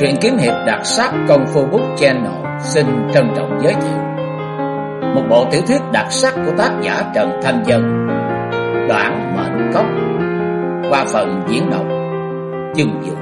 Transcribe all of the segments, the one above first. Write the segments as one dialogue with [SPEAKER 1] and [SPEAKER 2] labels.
[SPEAKER 1] Truyện kiếm hiệp đặc sắc Công Phu Book Channel xin trân trọng giới thiệu một bộ tiểu thuyết đặc sắc của tác giả Trần Thanh Dân, Đoạn Mệnh Cốc, qua phần diễn đọc Chương Dụ.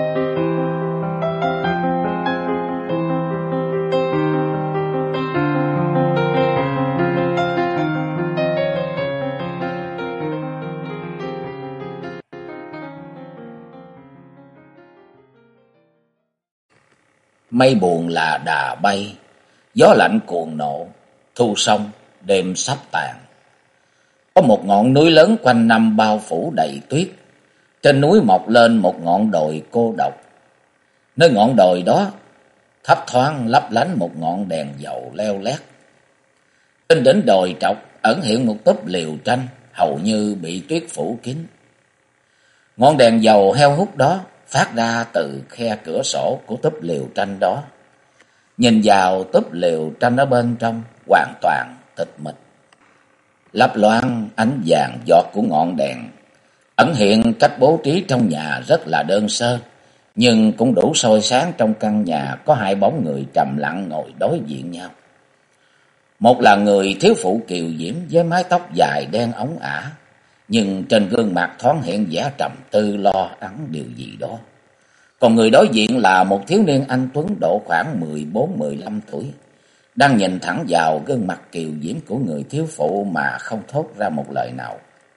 [SPEAKER 1] Mây buồn là đà bay, gió lạnh cuồng nộ, thu xong, đêm sắp tàn. Có một ngọn núi lớn quanh năm bao phủ đầy tuyết. Trên núi mọc lên một ngọn đồi cô độc. Nơi ngọn đồi đó, thấp thoáng lấp lánh một ngọn đèn dầu leo lét. Trên đỉnh đồi trọc ẩn hiện một túp liều tranh, hầu như bị tuyết phủ kín. Ngọn đèn dầu heo hút đó phát ra từ khe cửa sổ của túp liều tranh đó. Nhìn vào túp liều tranh ở bên trong hoàn toàn tịch mịch. Lấp loáng ánh vàng giọt của ngọn đèn ẩn hiện cách bố trí trong nhà rất là đơn sơ, nhưng cũng đủ soi sáng trong căn nhà có hai bóng người trầm lặng ngồi đối diện nhau. Một là người thiếu phụ kiều diễm với mái tóc dài đen óng ả, nhưng trên gương mặt thoáng hiện vẻ trầm tư lo ắng điều gì đó. Còn người đối diện là một thiếu niên anh tuấn độ khoảng 14-15 tuổi, đang nhìn thẳng vào gương mặt kiều diễm của người thiếu phụ mà không thốt ra một lời nào.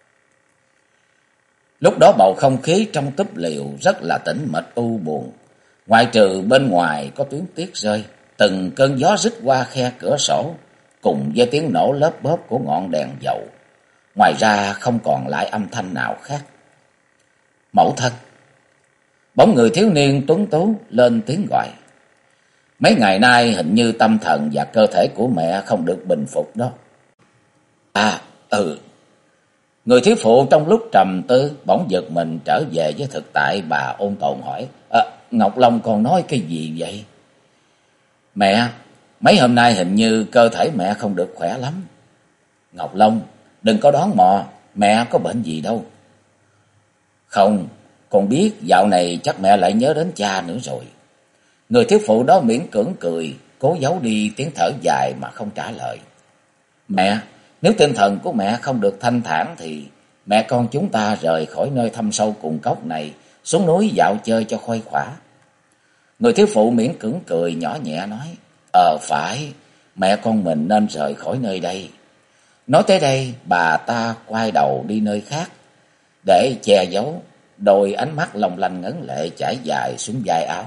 [SPEAKER 1] Lúc đó bầu không khí trong túp liều rất là tĩnh mịch u buồn, ngoại trừ bên ngoài có tiếng tuyết rơi, từng cơn gió rít qua khe cửa sổ, cùng với tiếng nổ lớp bóp của ngọn đèn dầu. Ngoài ra không còn lại âm thanh nào khác. Mẫu thân. Bóng người thiếu niên tuấn tú lên tiếng gọi. Mấy ngày nay hình như tâm thần và cơ thể của mẹ không được bình phục đó. Người thiếu phụ trong lúc trầm tư bỗng giật mình trở về với thực tại. Bà ôn tồn hỏi: Ngọc Long còn nói cái gì vậy? Mẹ, mấy hôm nay hình như cơ thể mẹ không được khỏe lắm. Ngọc Long, đừng có đoán mò, mẹ có bệnh gì đâu. Không, con biết dạo này chắc mẹ lại nhớ đến cha nữa rồi. Người thiếu phụ đó miễn cưỡng cười, cố giấu đi tiếng thở dài mà không trả lời. Mẹ, nếu tinh thần của mẹ không được thanh thản thì mẹ con chúng ta rời khỏi nơi thâm sâu cùng cốc này, xuống núi dạo chơi cho khuây khỏa. Người thiếu phụ miễn cưỡng cười nhỏ nhẹ nói: Phải, mẹ con mình nên rời khỏi nơi đây. Nói tới đây, bà ta quay đầu đi nơi khác để che giấu đôi ánh mắt long lanh ngấn lệ chảy dài xuống vai áo.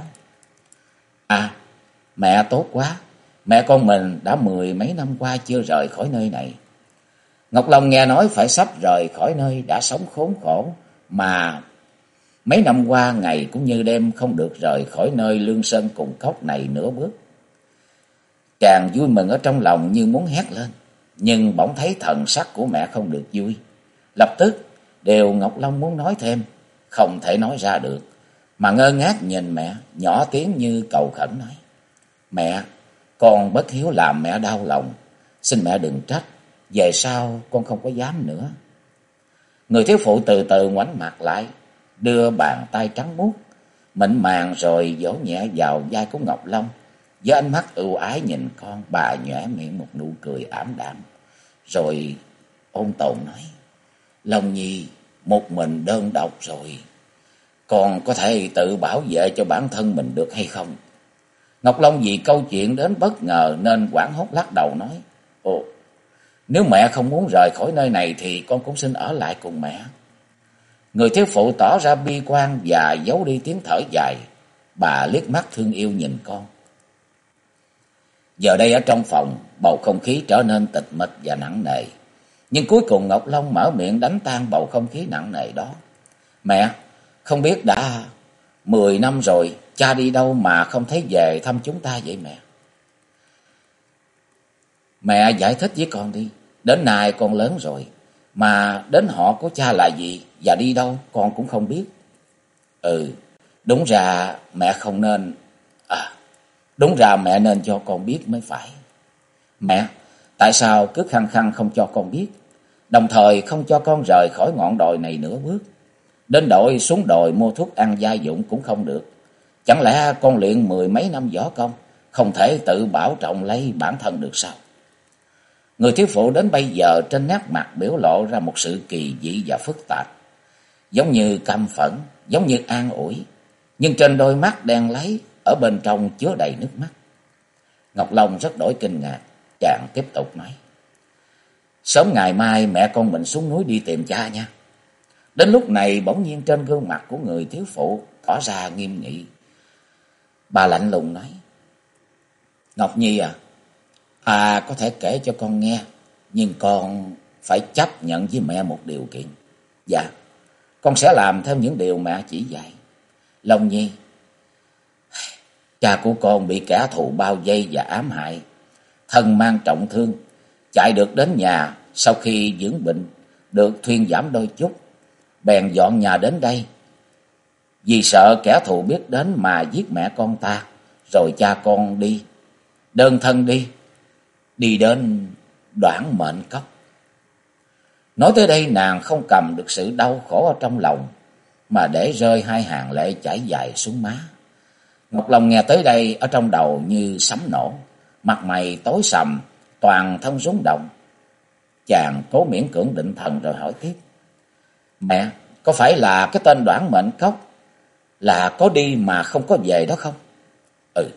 [SPEAKER 1] Mẹ tốt quá, mẹ con mình đã 10 mấy năm qua chưa rời khỏi nơi này. Ngọc Long nghe nói phải sắp rời khỏi nơi đã sống khốn khổ, mà mấy năm qua ngày cũng như đêm không được rời khỏi nơi lương sơn cùng cốc này nửa bước. Chàng vui mừng ở trong lòng như muốn hét lên, nhưng bỗng thấy thần sắc của mẹ không được vui. Lập tức điều Ngọc Long muốn nói thêm không thể nói ra được, mà ngơ ngác nhìn mẹ, nhỏ tiếng như cầu khẩn nói: Mẹ, con bất hiếu làm mẹ đau lòng, xin mẹ đừng trách, về sau con không có dám nữa. Người thiếu phụ từ từ ngoảnh mặt lại, đưa bàn tay trắng muốt mịn màng rồi vỗ nhẹ vào vai của Ngọc Long. Với ánh mắt ưu ái nhìn con, bà nhoẻn miệng một nụ cười ảm đạm, rồi ôn tồn nói: Long Nhi một mình đơn độc rồi, con có thể tự bảo vệ cho bản thân mình được hay không? Ngọc Long vì câu chuyện đến bất ngờ nên hoảng hốt lắc đầu nói: Nếu mẹ không muốn rời khỏi nơi này thì con cũng xin ở lại cùng mẹ. Người thiếu phụ tỏ ra bi quan và giấu đi tiếng thở dài. Bà liếc mắt thương yêu nhìn con. Giờ đây ở trong phòng, bầu không khí trở nên tịch mịch và nặng nề. Nhưng cuối cùng Ngọc Long mở miệng đánh tan bầu không khí nặng nề đó. Mẹ, không biết đã 10 năm rồi, cha đi đâu mà không thấy về thăm chúng ta vậy mẹ? Mẹ giải thích với con đi. Đến nay con lớn rồi, mà đến họ của cha là gì và đi đâu con cũng không biết. Đúng ra mẹ không nên... Đúng ra mẹ nên cho con biết mới phải. Mẹ, tại sao cứ khăng khăng không cho con biết, đồng thời không cho con rời khỏi ngọn đồi này nửa bước? Đến đội xuống đồi mua thuốc ăn gia dụng cũng không được. Chẳng lẽ con luyện mười mấy năm võ công, không thể tự bảo trọng lấy bản thân được sao? Người thiếu phụ đến bây giờ trên nét mặt biểu lộ ra một sự kỳ dị và phức tạp, giống như căm phẫn, giống như an ủi, nhưng trên đôi mắt đen láy ở bên trong chứa đầy nước mắt. Ngọc Long rất đổi kinh ngạc, chàng tiếp tục nói: sớm ngày mai mẹ con mình xuống núi đi tìm cha nha. Đến lúc này bỗng nhiên trên gương mặt của người thiếu phụ tỏ ra nghiêm nghị. Bà lạnh lùng nói: Ngọc Nhi à, có thể kể cho con nghe, nhưng con phải chấp nhận với mẹ một điều kiện. Dạ, con sẽ làm theo những điều mẹ chỉ dạy. Long Nhi, cha của con bị kẻ thù bao vây và ám hại, thân mang trọng thương, chạy được đến nhà sau khi dưỡng bệnh, được thuyên giảm đôi chút, bèn dọn nhà đến đây. Vì sợ kẻ thù biết đến mà giết mẹ con ta, rồi cha con đi, đơn thân đi đến Đoản Mệnh Cốc. Nói tới đây nàng không cầm được sự đau khổ ở trong lòng, mà để rơi hai hàng lệ chảy dài xuống má. Ngọc Long nghe tới đây ở trong đầu như sấm nổ, mặt mày tối sầm, toàn thân rung động. Chàng cố miễn cưỡng định thần rồi hỏi tiếp: mẹ, có phải là cái tên Đoản Mệnh Cốc là có đi mà không có về đó không? Ừ.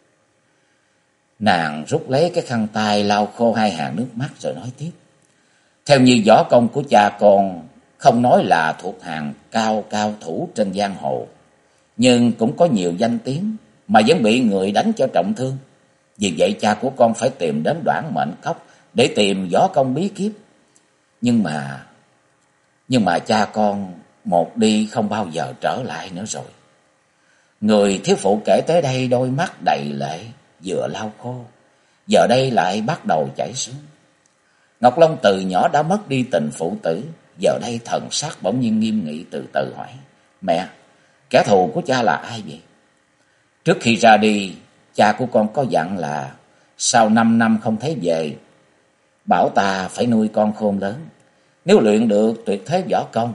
[SPEAKER 1] Nàng rút lấy cái khăn tay lau khô hai hàng nước mắt rồi nói tiếp: theo như võ công của cha con không nói là thuộc hàng cao thủ trên giang hồ, nhưng cũng có nhiều danh tiếng mà vẫn bị người đánh cho trọng thương. Vì vậy cha của con phải tìm đến Đoản Mệnh Cốc để tìm võ công bí kíp. Nhưng mà cha con một đi không bao giờ trở lại nữa rồi. Người thiếu phụ kể tới đây đôi mắt đầy lệ, vừa lau khô, giờ đây lại bắt đầu chảy xuống. Ngọc Long từ nhỏ đã mất đi tình phụ tử, giờ đây thần sắc bỗng nhiên nghiêm nghị, từ từ hỏi: mẹ, kẻ thù của cha là ai vậy? Trước khi ra đi, cha của con có dặn là sau 5 năm không thấy về, bảo ta phải nuôi con khôn lớn. Nếu luyện được tuyệt thế võ công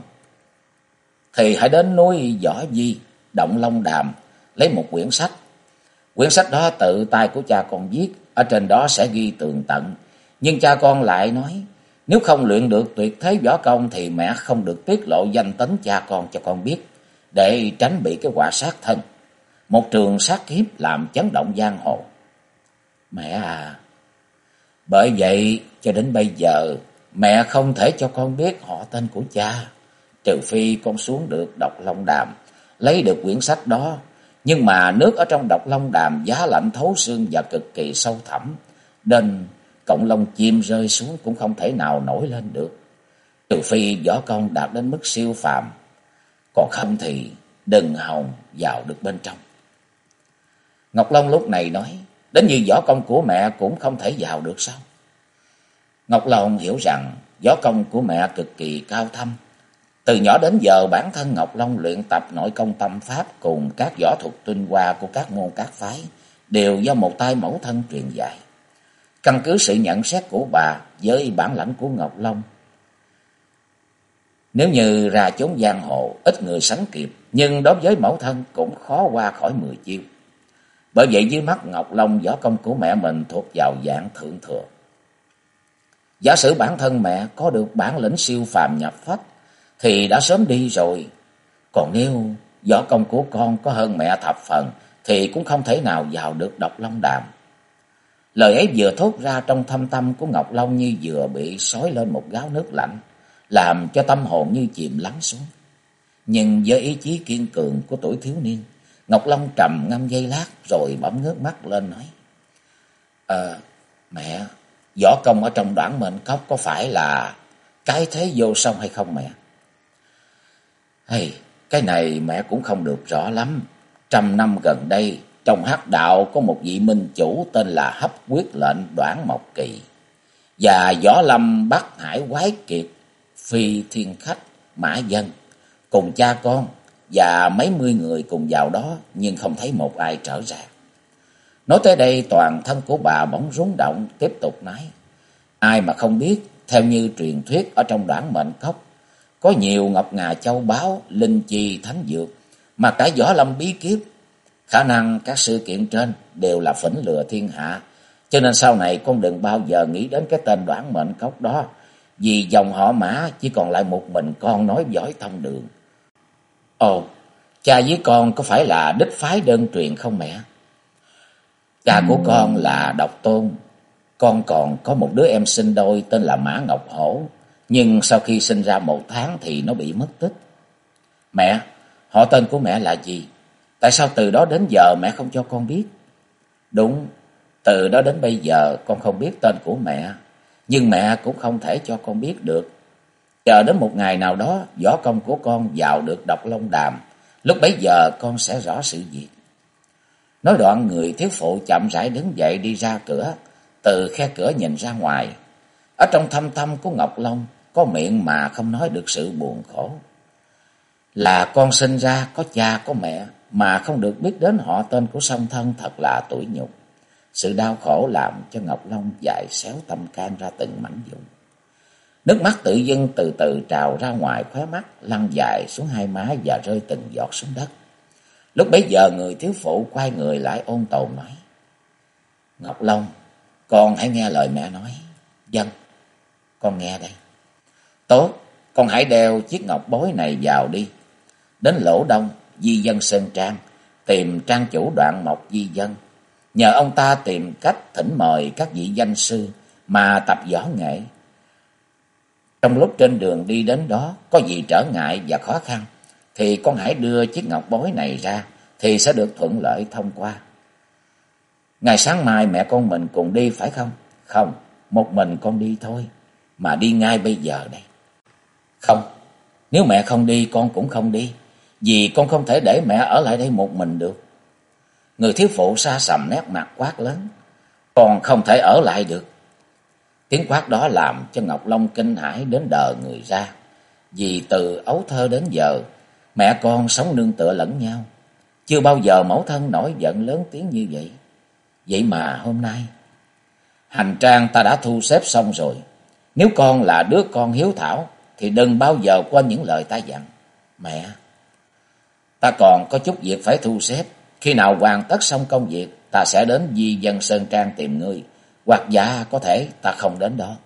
[SPEAKER 1] thì hãy đến núi Võ Di, động Long Đàm, lấy một quyển sách. Quyển sách đó tự tay của cha con viết, ở trên đó sẽ ghi tường tận. Nhưng cha con lại nói, nếu không luyện được tuyệt thế võ công thì mẹ không được tiết lộ danh tính cha con cho con biết, để tránh bị cái họa sát thân, một trường sát kiếp làm chấn động giang hồ. Mẹ à, bởi vậy cho đến bây giờ mẹ không thể cho con biết họ tên của cha, trừ phi con xuống được Độc Long Đàm, lấy được quyển sách đó. Nhưng mà nước ở trong Độc Long Đàm giá lạnh thấu xương và cực kỳ sâu thẳm, nên cọng lông chim rơi xuống cũng không thể nào nổi lên được, trừ phi võ công đạt đến mức siêu phàm, còn không thì đừng hòng vào được bên trong. Ngọc Long lúc này nói, đến như võ công của mẹ cũng không thể vào được sao? Ngọc Long hiểu rằng võ công của mẹ cực kỳ cao thâm. Từ nhỏ đến giờ bản thân Ngọc Long luyện tập nội công tâm pháp cùng các võ thuật tinh hoa của các môn các phái đều do một tay mẫu thân truyền dạy. Căn cứ sự nhận xét của bà với bản lãnh của Ngọc Long, nếu như ra chốn giang hồ ít người sánh kịp, nhưng đối với mẫu thân cũng khó qua khỏi 10 chiêu. Bởi vậy dưới mắt Ngọc Long, võ công của mẹ mình thuộc vào dạng thượng thừa. Giả sử bản thân mẹ có được bản lĩnh siêu phàm nhập phách thì đã sớm đi rồi. Còn nếu võ công của con có hơn mẹ thập phần thì cũng không thể nào vào được Độc Long Đàm. Lời ấy vừa thốt ra trong thâm tâm của Ngọc Long như vừa bị xối lên một gáo nước lạnh, làm cho tâm hồn như chìm lắng xuống. Nhưng với ý chí kiên cường của tuổi thiếu niên, Ngọc Long trầm ngâm giây lát rồi bỗng ngước mắt lên nói, mẹ, võ công ở trong Đoản Mệnh Cốc có phải là cái thế vô song hay không mẹ? Hey, cái này mẹ cũng không được rõ lắm. 100 năm gần đây, trong hắc đạo có một vị minh chủ tên là Hấp Quyết Lệnh Đoản Mộc Kỳ, và võ lâm Bắc Hải Quái Kiệt, Phi Thiên Khách, Mã Dân, cùng cha con và mấy mươi người cùng vào đó, nhưng không thấy một ai trở ra. Nói tới đây toàn thân của bà bỗng rung động, tiếp tục nói, ai mà không biết, theo như truyền thuyết ở trong Đoản Mệnh Cốc, có nhiều ngọc ngà châu báu, linh chi thánh dược, mà cả võ lâm bí kíp Khả năng các sự kiện trên đều là phỉnh lừa thiên hạ, cho nên sau này con đừng bao giờ nghĩ đến cái tên Đoản Mệnh Cốc đó, vì dòng họ Mã chỉ còn lại một mình con nói giỏi thông đường. Ồ, cha với con có phải là đích phái đơn truyền không mẹ? Cha của con là Độc Tôn. Con còn có một đứa em sinh đôi tên là Mã Ngọc Hổ, nhưng sau khi sinh ra 1 tháng thì nó bị mất tích. Mẹ, họ tên của mẹ là gì? Tại sao từ đó đến giờ mẹ không cho con biết? Đúng, từ đó đến bây giờ con không biết tên của mẹ, nhưng mẹ cũng không thể cho con biết được. Chờ đến một ngày nào đó võ công của con vào được Độc Long Đàm, lúc bấy giờ con sẽ rõ sự việc. Nói đoạn người thiếu phụ chậm rãi đứng dậy đi ra cửa, từ khe cửa nhìn ra ngoài. Ở trong thâm tâm của Ngọc Long có miệng mà không nói được sự buồn khổ. Là con sinh ra có cha có mẹ mà không được biết đến họ tên của song thân thật là tủi nhục. Sự đau khổ làm cho Ngọc Long dại xéo tâm can ra từng mảnh vụn. Nước mắt tự dưng từ từ trào ra ngoài khóe mắt, lăn dài xuống hai má và rơi từng giọt xuống đất. Lúc bấy giờ người thiếu phụ quay người lại ôn tồn nói: Ngọc Long, con hãy nghe lời mẹ nói. Vâng, con nghe đây. Tốt, con hãy đeo chiếc ngọc bối này vào đi. Đến Lỗ Đông, Di Dân Sơn Trang, tìm trang chủ Đoạn Mộc Di Dân. Nhờ ông ta tìm cách thỉnh mời các vị danh sư mà tập võ nghệ. Trong lúc trên đường đi đến đó có gì trở ngại và khó khăn, thì con hãy đưa chiếc ngọc bối này ra, thì sẽ được thuận lợi thông qua. Ngày sáng mai mẹ con mình cùng đi phải không? Không, một mình con đi thôi, mà đi ngay bây giờ đây. Không, nếu mẹ không đi con cũng không đi, vì con không thể để mẹ ở lại đây một mình được. Người thiếu phụ sa sầm nét mặt quát lớn: Con không thể ở lại được. Tiếng quát đó làm cho Ngọc Long kinh hãi đến đờ người ra, vì từ ấu thơ đến giờ mẹ con sống nương tựa lẫn nhau, chưa bao giờ mẫu thân nổi giận lớn tiếng như vậy. Vậy mà hôm nay hành trang ta đã thu xếp xong rồi. Nếu con là đứa con hiếu thảo thì đừng bao giờ quên những lời ta dặn. Mẹ, ta còn có chút việc phải thu xếp. Khi nào hoàn tất xong công việc, ta sẽ đến Di Dân Sơn Trang tìm ngươi, hoặc dạ có thể ta không đến đó.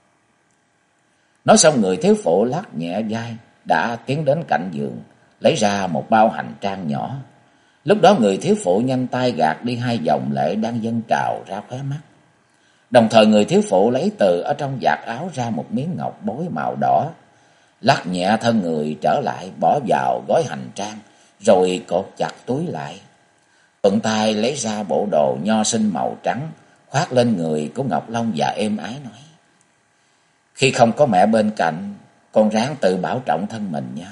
[SPEAKER 1] Nói xong người thiếu phụ lắc nhẹ vai, đã tiến đến cạnh giường, lấy ra một bao hành trang nhỏ. Lúc đó người thiếu phụ nhanh tay gạt đi hai dòng lệ đang dâng trào ra khóe mắt. Đồng thời người thiếu phụ lấy từ ở trong vạt áo ra một miếng ngọc bối màu đỏ, lắc nhẹ thân người trở lại, bỏ vào gói hành trang, rồi cột chặt túi lại. Thuận tay lấy ra bộ đồ nho sinh màu trắng, khoác lên người của Ngọc Long và êm ái nói: Khi không có mẹ bên cạnh, con ráng tự bảo trọng thân mình nha.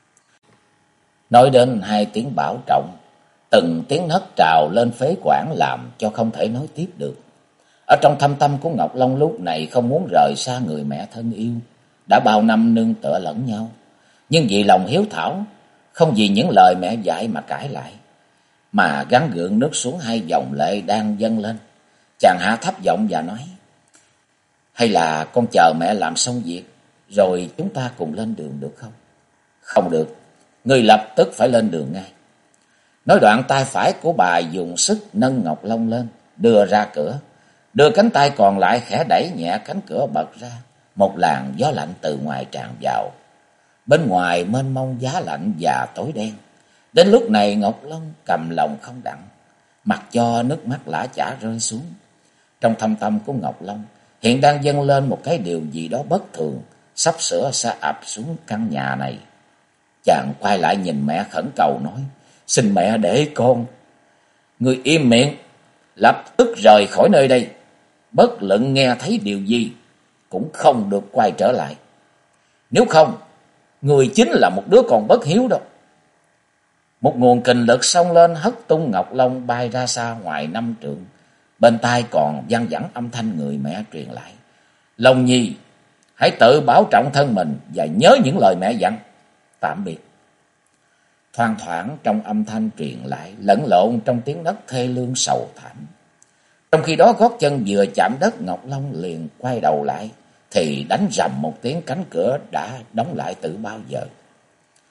[SPEAKER 1] Nói đến hai tiếng bảo trọng, từng tiếng nấc trào lên phế quản làm cho không thể nói tiếp được. Ở trong thâm tâm của Ngọc Long lúc này không muốn rời xa người mẹ thân yêu, đã bao năm nương tựa lẫn nhau, nhưng vì lòng hiếu thảo, không vì những lời mẹ dạy mà cãi lại, mà gắng gượng nước xuống hai dòng lệ đang dâng lên. Chàng hạ thấp giọng và nói: Hay là con chờ mẹ làm xong việc rồi chúng ta cùng lên đường được không? Không được, ngươi lập tức phải lên đường ngay. Nói đoạn tay phải của bà dùng sức nâng Ngọc Long lên, đưa ra cửa, đưa cánh tay còn lại khẽ đẩy nhẹ cánh cửa bật ra. Một làn gió lạnh từ ngoài tràn vào. Bên ngoài mênh mông giá lạnh và tối đen. Đến lúc này Ngọc Long cầm lòng không đặng, mặc cho nước mắt lã chã rơi xuống. Trong thâm tâm của Ngọc Long hiện đang dâng lên một cái điều gì đó bất thường, sắp sửa sẽ ập xuống căn nhà này. Chàng quay lại nhìn mẹ khẩn cầu nói: Xin mẹ để con. Người im miệng, lập tức rời khỏi nơi đây. Bất luận nghe thấy điều gì cũng không được quay trở lại. Nếu không, người chính là một đứa con bất hiếu đâu. Một nguồn kình lực xông lên hất tung Ngọc Long bay ra xa ngoài 5 trượng. Bên tai còn văng vẳng âm thanh người mẹ truyền lại: Long Nhi, hãy tự bảo trọng thân mình và nhớ những lời mẹ dặn. Tạm biệt. Thoang thoảng trong âm thanh truyền lại, lẫn lộn trong tiếng đất thê lương sầu thảm. Trong khi đó gót chân vừa chạm đất, Ngọc Long liền quay đầu lại, thì đánh rầm một tiếng, cánh cửa đã đóng lại từ bao giờ.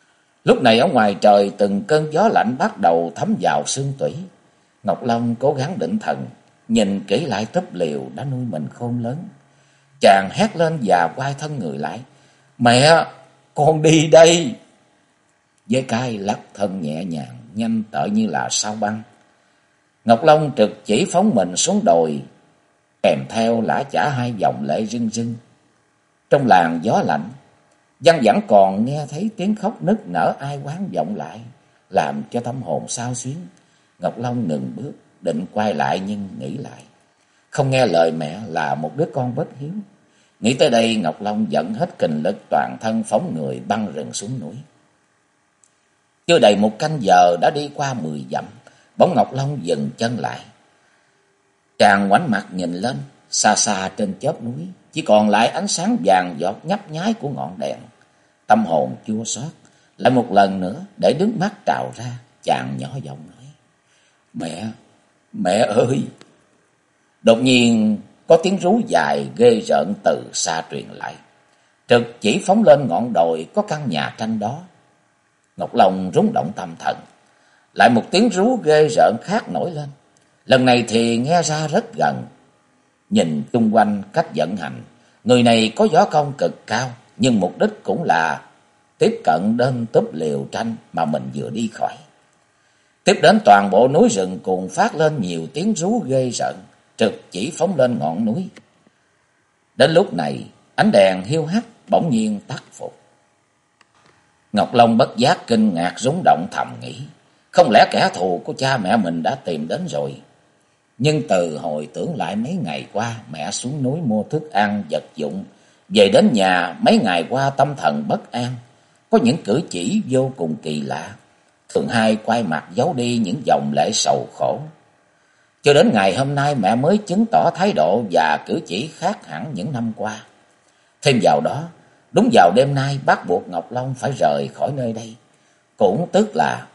[SPEAKER 1] Lúc này ở ngoài trời từng cơn gió lạnh bắt đầu thấm vào xương tủy. Ngọc Long cố gắng định thần, nhìn kỹ lại túp liều đã nuôi mình khôn lớn. Chàng hét lên và quay thân người lại. Mẹ, con đi đây. Với cái lắc thân nhẹ nhàng, nhanh tợ như là sao băng, Ngọc Long trực chỉ phóng mình xuống đồi, kèm theo lã chả hai dòng lệ rưng rưng. Trong làn gió lạnh, văng vẳng còn nghe thấy tiếng khóc nức nở ai oán vọng lại, làm cho tâm hồn xao xuyến. Ngọc Long ngừng bước, định quay lại nhưng nghĩ lại. Không nghe lời mẹ là một đứa con bất hiếu. Nghĩ tới đây, Ngọc Long dẫn hết kình lực toàn thân phóng người băng rừng xuống núi. Chưa đầy một canh giờ đã đi qua 10 dặm, bỗng Ngọc Long dừng chân lại. Chàng ngoảnh mặt nhìn lên, xa xa trên chóp núi chỉ còn lại ánh sáng vàng giọt nhấp nháy của ngọn đèn. Tâm hồn chua xót, lại một lần nữa để nước mắt trào ra, chàng nhỏ giọng nói: Mẹ, mẹ ơi! Đột nhiên có tiếng rú dài ghê rợn từ xa truyền lại. Trực chỉ phóng lên ngọn đồi có căn nhà tranh đó. Ngọc Long rúng động tâm thần. Lại một tiếng rú ghê rợn khác nổi lên. Lần này thì nghe ra rất gần. Nhìn chung quanh cách vận hành, người này có võ công cực cao, nhưng mục đích cũng là tiếp cận đến túp liều tranh mà mình vừa đi khỏi. Tiếp đến toàn bộ núi rừng cùng phát lên nhiều tiếng rú ghê rợn, trực chỉ phóng lên ngọn núi. Đến lúc này, ánh đèn hiu hắt bỗng nhiên tắt phục. Ngọc Long bất giác kinh ngạc rúng động thầm nghĩ, không lẽ kẻ thù của cha mẹ mình đã tìm đến rồi? Nhưng từ hồi tưởng lại mấy ngày qua mẹ xuống núi mua thức ăn vật dụng, về đến nhà mấy ngày qua tâm thần bất an, có những cử chỉ vô cùng kỳ lạ, thường hay quay mặt giấu đi những dòng lệ sầu khổ. Cho đến ngày hôm nay mẹ mới chứng tỏ thái độ và cử chỉ khác hẳn những năm qua. Thêm vào đó, đúng vào đêm nay bắt buộc Ngọc Long phải rời khỏi nơi đây, cũng tức là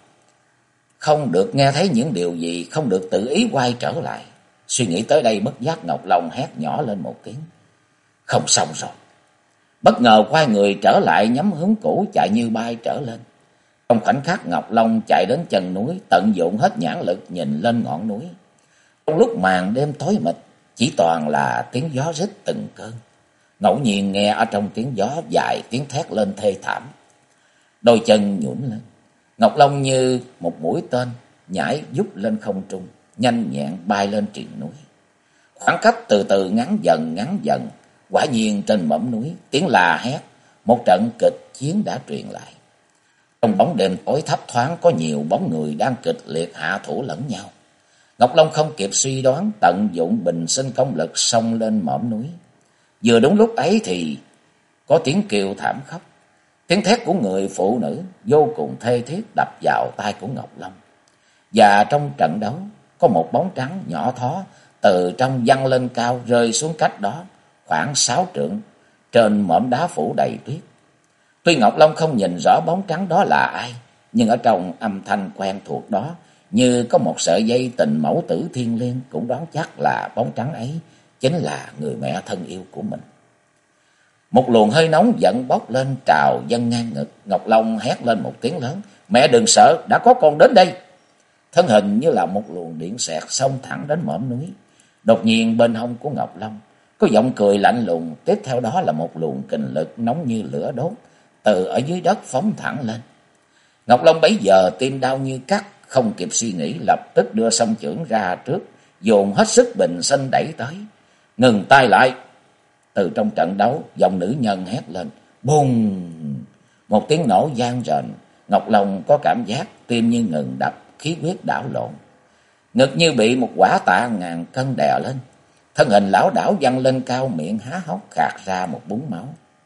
[SPEAKER 1] không được nghe thấy những điều gì, không được tự ý quay trở lại. Suy nghĩ tới đây bất giác Ngọc Long hét nhỏ lên một tiếng. Không xong rồi. Bất ngờ quay người trở lại, nhắm hướng cũ chạy như bay trở lên. Trong khoảnh khắc Ngọc Long chạy đến chân núi, tận dụng hết nhãn lực nhìn lên ngọn núi. Trong lúc màn đêm tối mịt, chỉ toàn là tiếng gió rít từng cơn. Ngẫu nhiên nghe ở trong tiếng gió dài tiếng thét lên thê thảm. Đôi chân nhũn lên, Ngọc Long như một mũi tên nhảy vút lên không trung, nhanh nhẹn bay lên triền núi. Khoảng cách từ từ ngắn dần, quả nhiên trên mỏm núi tiếng la hét, một trận kịch chiến đã truyền lại. Trong bóng đêm tối thấp thoáng có nhiều bóng người đang kịch liệt hạ thủ lẫn nhau. Ngọc Long không kịp suy đoán, tận dụng bình sinh công lực xông lên mỏm núi. Vừa đúng lúc ấy thì có tiếng kêu thảm khóc, tiếng thét của người phụ nữ vô cùng thê thiết đập vào tai của Ngọc Long. Và trong trận đấu có một bóng trắng nhỏ thó từ trong văng lên cao, rơi xuống cách đó khoảng 6 trượng, trên mỏm đá phủ đầy tuyết. Tuy Ngọc Long không nhìn rõ bóng trắng đó là ai, nhưng ở trong âm thanh quen thuộc đó, như có một sợi dây tình mẫu tử thiêng liêng, cũng đoán chắc là bóng trắng ấy chính là người mẹ thân yêu của mình. Một luồng hơi nóng giận bốc lên trào dâng ngang ngực. Ngọc Long hét lên một tiếng lớn. Mẹ đừng sợ, đã có con đến đây. Thân hình như là một luồng điện xẹt xông thẳng đến mỏm núi. Đột nhiên bên hông của Ngọc Long có giọng cười lạnh lùng, tiếp theo đó là một luồng kình lực nóng như lửa đốt từ ở dưới đất phóng thẳng lên. Ngọc Long bấy giờ tim đau như cắt, không kịp suy nghĩ, lập tức đưa song chưởng ra trước, dồn hết sức bình sinh đẩy tới. Ngừng tay lại. Từ trong trận đấu, giọng nữ nhân hét lên. Bùng! Một tiếng nổ vang rền. Ngọc Long có cảm giác tim như ngừng đập, khí huyết đảo lộn. Ngực như bị một quả tạ ngàn cân đè lên. Thân hình lão đảo văng lên cao, miệng há hốc khạc ra một búng máu.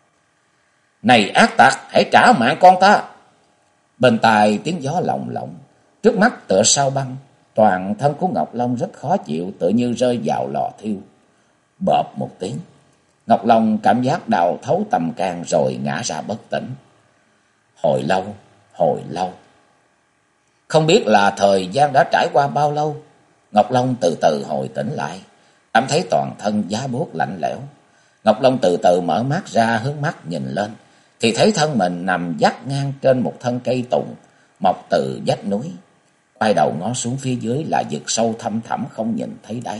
[SPEAKER 1] Này ác tặc, hãy trả mạng con ta! Bên tai tiếng gió lồng lộng, trước mắt tựa sao băng. Toàn thân của Ngọc Long rất khó chịu, tựa như rơi vào lò thiêu. Bợp một tiếng, Ngọc Long cảm giác đau thấu tâm can rồi ngã ra bất tỉnh. Hồi lâu, không biết là thời gian đã trải qua bao lâu, Ngọc Long từ từ hồi tỉnh lại, cảm thấy toàn thân giá buốt lạnh lẽo. Ngọc Long từ từ mở mắt ra, hướng mắt nhìn lên, thì thấy thân mình nằm vắt ngang trên một thân cây tùng mọc từ vách núi. Quay đầu ngó xuống phía dưới là vực sâu thăm thẳm không nhìn thấy đáy.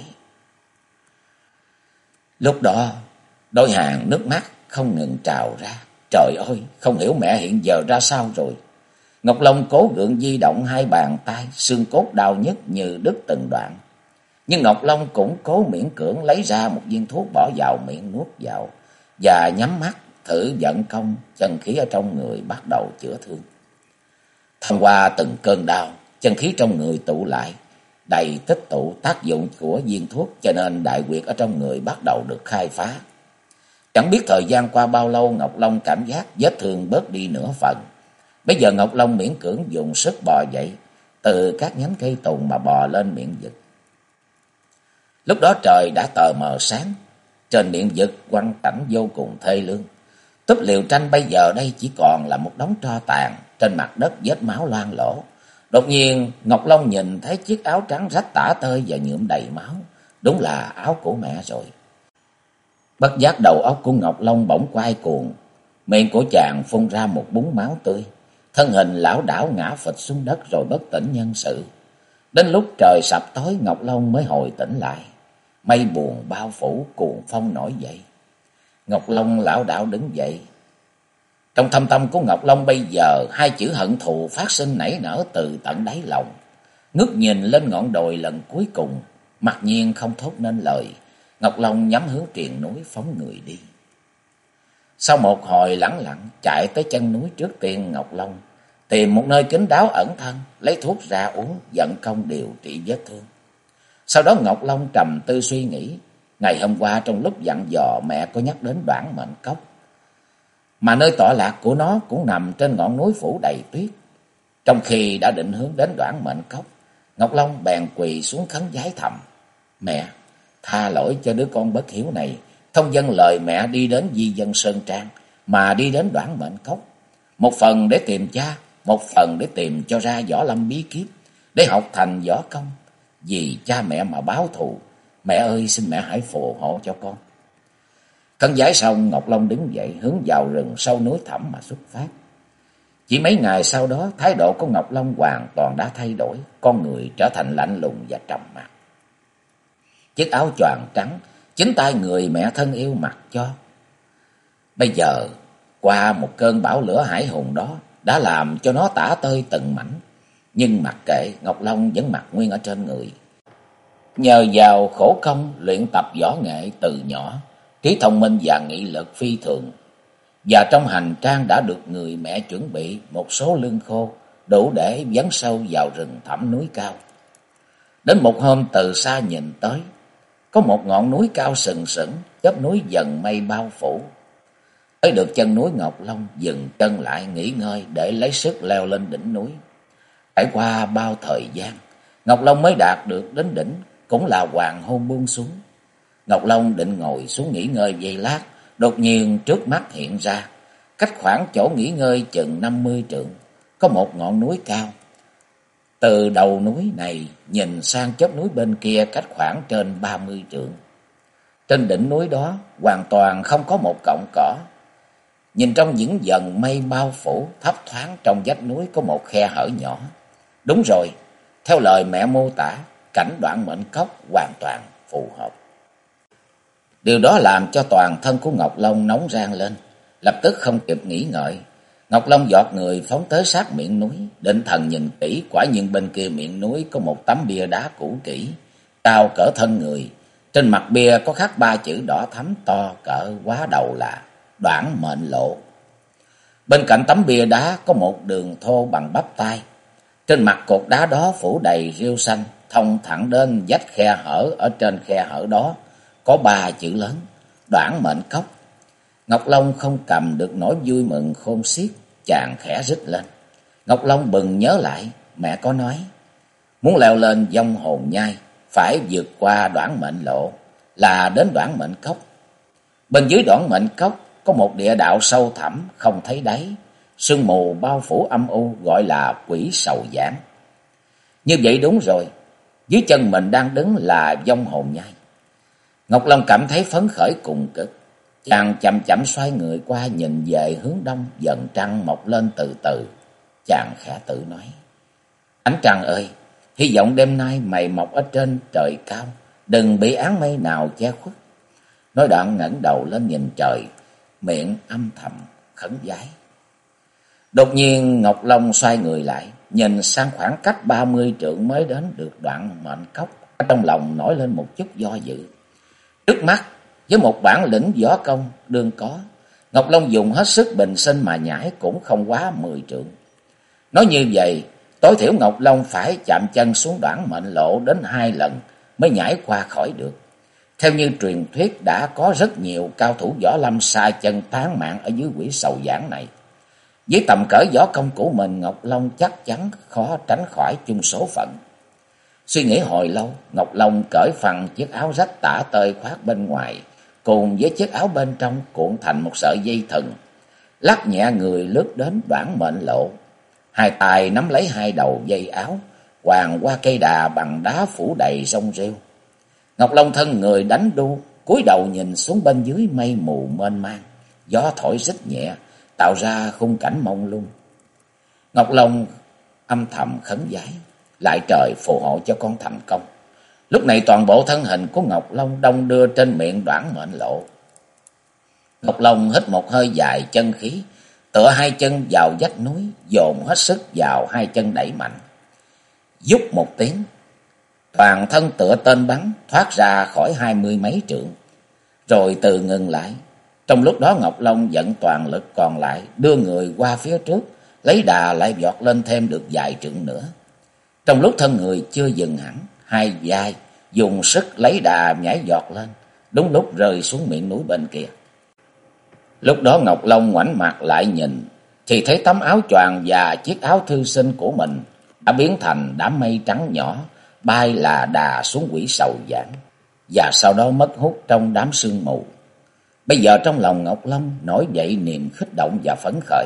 [SPEAKER 1] Lúc đó, đôi hàng nước mắt không ngừng trào ra. Trời ơi, không hiểu mẹ hiện giờ ra sao rồi. Ngọc Long cố gượng di động hai bàn tay, xương cốt đau nhức như đứt từng đoạn. Nhưng Ngọc Long cũng cố miễn cưỡng lấy ra một viên thuốc bỏ vào miệng nuốt vào, và nhắm mắt thử vận công, chân khí ở trong người bắt đầu chữa thương. Thông qua từng cơn đau, chân khí trong người tụ lại, đầy tích tụ tác dụng của viên thuốc, cho nên đại huyệt ở trong người bắt đầu được khai phá. Chẳng biết thời gian qua bao lâu, Ngọc Long cảm giác vết thương bớt đi nửa phần. Bây giờ Ngọc Long miễn cưỡng dùng sức bò dậy từ các nhánh cây tùng mà bò lên miệng vực. Lúc đó trời đã tờ mờ sáng, trên miệng vực quang cảnh vô cùng thê lương. Túp liều tranh bây giờ đây chỉ còn là một đống tro tàn, trên mặt đất vết máu loang lổ. Đột nhiên Ngọc Long nhìn thấy chiếc áo trắng rách tả tơi và nhuộm đầy máu, đúng là áo của mẹ rồi. Bất giác đầu óc của Ngọc Long bỗng quay cuồng, miệng của chàng phun ra một búng máu tươi, thân hình lảo đảo ngã phịch xuống đất rồi bất tỉnh nhân sự. Đến lúc trời sập tối, Ngọc Long mới hồi tỉnh lại. Mây buồn bao phủ, cuồng phong nổi dậy. Ngọc Long lảo đảo đứng dậy. Trong thâm tâm của Ngọc Long bây giờ, hai chữ hận thù phát sinh nảy nở từ tận đáy lòng. Ngước nhìn lên ngọn đồi lần cuối cùng, mặc nhiên không thốt nên lời. Ngọc Long nhắm hướng triền núi phóng người đi. Sau một hồi lẳng lặng chạy tới chân núi, trước tiên Ngọc Long tìm một nơi kín đáo ẩn thân, lấy thuốc ra uống, vận công điều trị vết thương. Sau đó Ngọc Long trầm tư suy nghĩ. Ngày hôm qua trong lúc dặn dò, mẹ có nhắc đến Đoản Mệnh Cốc, mà nơi tọa lạc của nó cũng nằm trên ngọn núi phủ đầy tuyết. Trong khi đã định hướng đến Đoản Mệnh Cốc, Ngọc Long bèn quỳ xuống khấn vái thầm: Mẹ, tha lỗi cho đứa con bất hiếu này, không vâng lời mẹ đi đến Di Dân Sơn Trang, mà đi đến Đoản Mệnh Cốc. Một phần để tìm cha, một phần để tìm cho ra võ lâm bí kíp, để học thành võ công. Vì cha mẹ mà báo thù, mẹ ơi xin mẹ hãy phù hộ cho con. Khấn vái xong, Ngọc Long đứng dậy hướng vào rừng sâu núi thẳm mà xuất phát. Chỉ mấy ngày sau đó, thái độ của Ngọc Long hoàn toàn đã thay đổi, con người trở thành lạnh lùng và trầm mặc. Chiếc áo choàng trắng, chính tay người mẹ thân yêu mặc cho. Bây giờ, qua một cơn bão lửa hải hùng đó, đã làm cho nó tả tơi từng mảnh. Nhưng mặc kệ, Ngọc Long vẫn mặc nguyên ở trên người. Nhờ vào khổ công luyện tập võ nghệ từ nhỏ, trí thông minh và nghị lực phi thường, và trong hành trang đã được người mẹ chuẩn bị một số lương khô đủ để dấn sâu vào rừng thẳm núi cao. Đến một hôm từ xa nhìn tới, có một ngọn núi cao sừng sững, chóp núi dần mây bao phủ. Tới được chân núi, Ngọc Long dừng chân lại nghỉ ngơi để lấy sức leo lên đỉnh núi. Trải qua bao thời gian, Ngọc Long mới đạt được đến đỉnh, cũng là hoàng hôn buông xuống. Ngọc Long định ngồi xuống nghỉ ngơi giây lát, đột nhiên trước mắt hiện ra, cách khoảng chỗ nghỉ ngơi chừng 50 trượng, có một ngọn núi cao. Từ đầu núi này nhìn sang chóp núi bên kia cách khoảng trên 30 trượng. Trên đỉnh núi đó hoàn toàn không có một cọng cỏ. Nhìn trong những dần mây bao phủ, thấp thoáng trong vách núi có một khe hở nhỏ. Đúng rồi, theo lời mẹ mô tả, cảnh Đoản Mệnh Cốc hoàn toàn phù hợp. Điều đó làm cho toàn thân của Ngọc Long nóng rang lên. Lập tức không kịp nghĩ ngợi, Ngọc Long giọt người phóng tới sát miệng núi, định thần nhìn kỹ. Quả nhiên bên kia miệng núi có một tấm bia đá cũ kỹ, cao cỡ thân người. Trên mặt bia có khắc 3 chữ đỏ thắm to cỡ quá đầu là Đoản Mệnh Lộ. Bên cạnh tấm bia đá có một đường thô bằng bắp tay. Trên mặt cột đá đó phủ đầy rêu xanh, thông thẳng đến vách khe hở. Ở trên khe hở đó có 3 chữ lớn Đoản Mệnh Cốc. Ngọc Long không cầm được nỗi vui mừng khôn xiết, chàng khẽ rít lên. Ngọc Long bừng nhớ lại mẹ có nói, muốn leo lên vong hồn nhai phải vượt qua Đoản Mệnh Lộ, là đến Đoản Mệnh Cốc. Bên dưới Đoản Mệnh Cốc có một địa đạo sâu thẳm không thấy đáy, sương mù bao phủ âm u, gọi là Quỷ Sầu Giảng. Như vậy đúng rồi, dưới chân mình đang đứng là vong hồn nhai. Ngọc Long cảm thấy phấn khởi cùng cực. Chàng chậm chậm xoay người qua nhìn về hướng đông, dần trăng mọc lên từ từ. Chàng khẽ tự nói: Ánh trăng ơi, hy vọng đêm nay mày mọc ở trên trời cao, đừng bị áng mây nào che khuất. Nói đoạn ngẩng đầu lên nhìn trời, miệng âm thầm khấn vái. Đột nhiên Ngọc Long xoay người lại, nhìn sang khoảng cách 30 trượng mới đến được đoạn mệnh cốc. Trong lòng nổi lên một chút do dự. Trước mắt, với một bản lĩnh võ công đương có, Ngọc Long dùng hết sức bình sinh mà nhảy cũng không quá 10 trượng. Nói như vậy, tối thiểu Ngọc Long phải chạm chân xuống đoạn mệnh lộ đến 2 lần mới nhảy qua khỏi được. Theo như truyền thuyết đã có rất nhiều cao thủ võ lâm sa chân tán mạng ở dưới quỷ sầu giảng này. Với tầm cỡ võ công của mình, Ngọc Long chắc chắn khó tránh khỏi chung số phận. Suy nghĩ hồi lâu, Ngọc Long cởi phăng chiếc áo rách tả tơi khoác bên ngoài, cùng với chiếc áo bên trong cuộn thành một sợi dây thừng, lắc nhẹ người lướt đến đoạn mệnh lộ. Hai tay nắm lấy hai đầu dây áo, quàng qua cây đà bằng đá phủ đầy rong rêu. Ngọc Long thân người đánh đu, cúi đầu nhìn xuống bên dưới mây mù mênh mang, gió thổi rít nhẹ, tạo ra khung cảnh mông lung. Ngọc Long âm thầm khấn vái, lại trời phù hộ cho con thành công. Lúc này toàn bộ thân hình của Ngọc Long đong đưa trên miệng đoạn mệnh lộ. Ngọc Long hít một hơi dài chân khí, tựa hai chân vào vách núi, dồn hết sức vào hai chân đẩy mạnh. Vút một tiếng, toàn thân tựa tên bắn thoát ra khỏi 20 mấy trượng, rồi từ ngừng lại. Trong lúc đó Ngọc Long vận toàn lực còn lại, đưa người qua phía trước, lấy đà lại vọt lên thêm được vài trượng nữa. Trong lúc thân người chưa dừng hẳn, hai vai dùng sức lấy đà nhảy vọt lên, đúng lúc rơi xuống miệng núi bên kia. Lúc đó Ngọc Long ngoảnh mặt lại nhìn, thì thấy tấm áo choàng và chiếc áo thư sinh của mình đã biến thành đám mây trắng nhỏ, bay là đà xuống quỷ sầu giảng, và sau đó mất hút trong đám sương mù. Bây giờ trong lòng Ngọc Long nổi dậy niềm kích động và phấn khởi.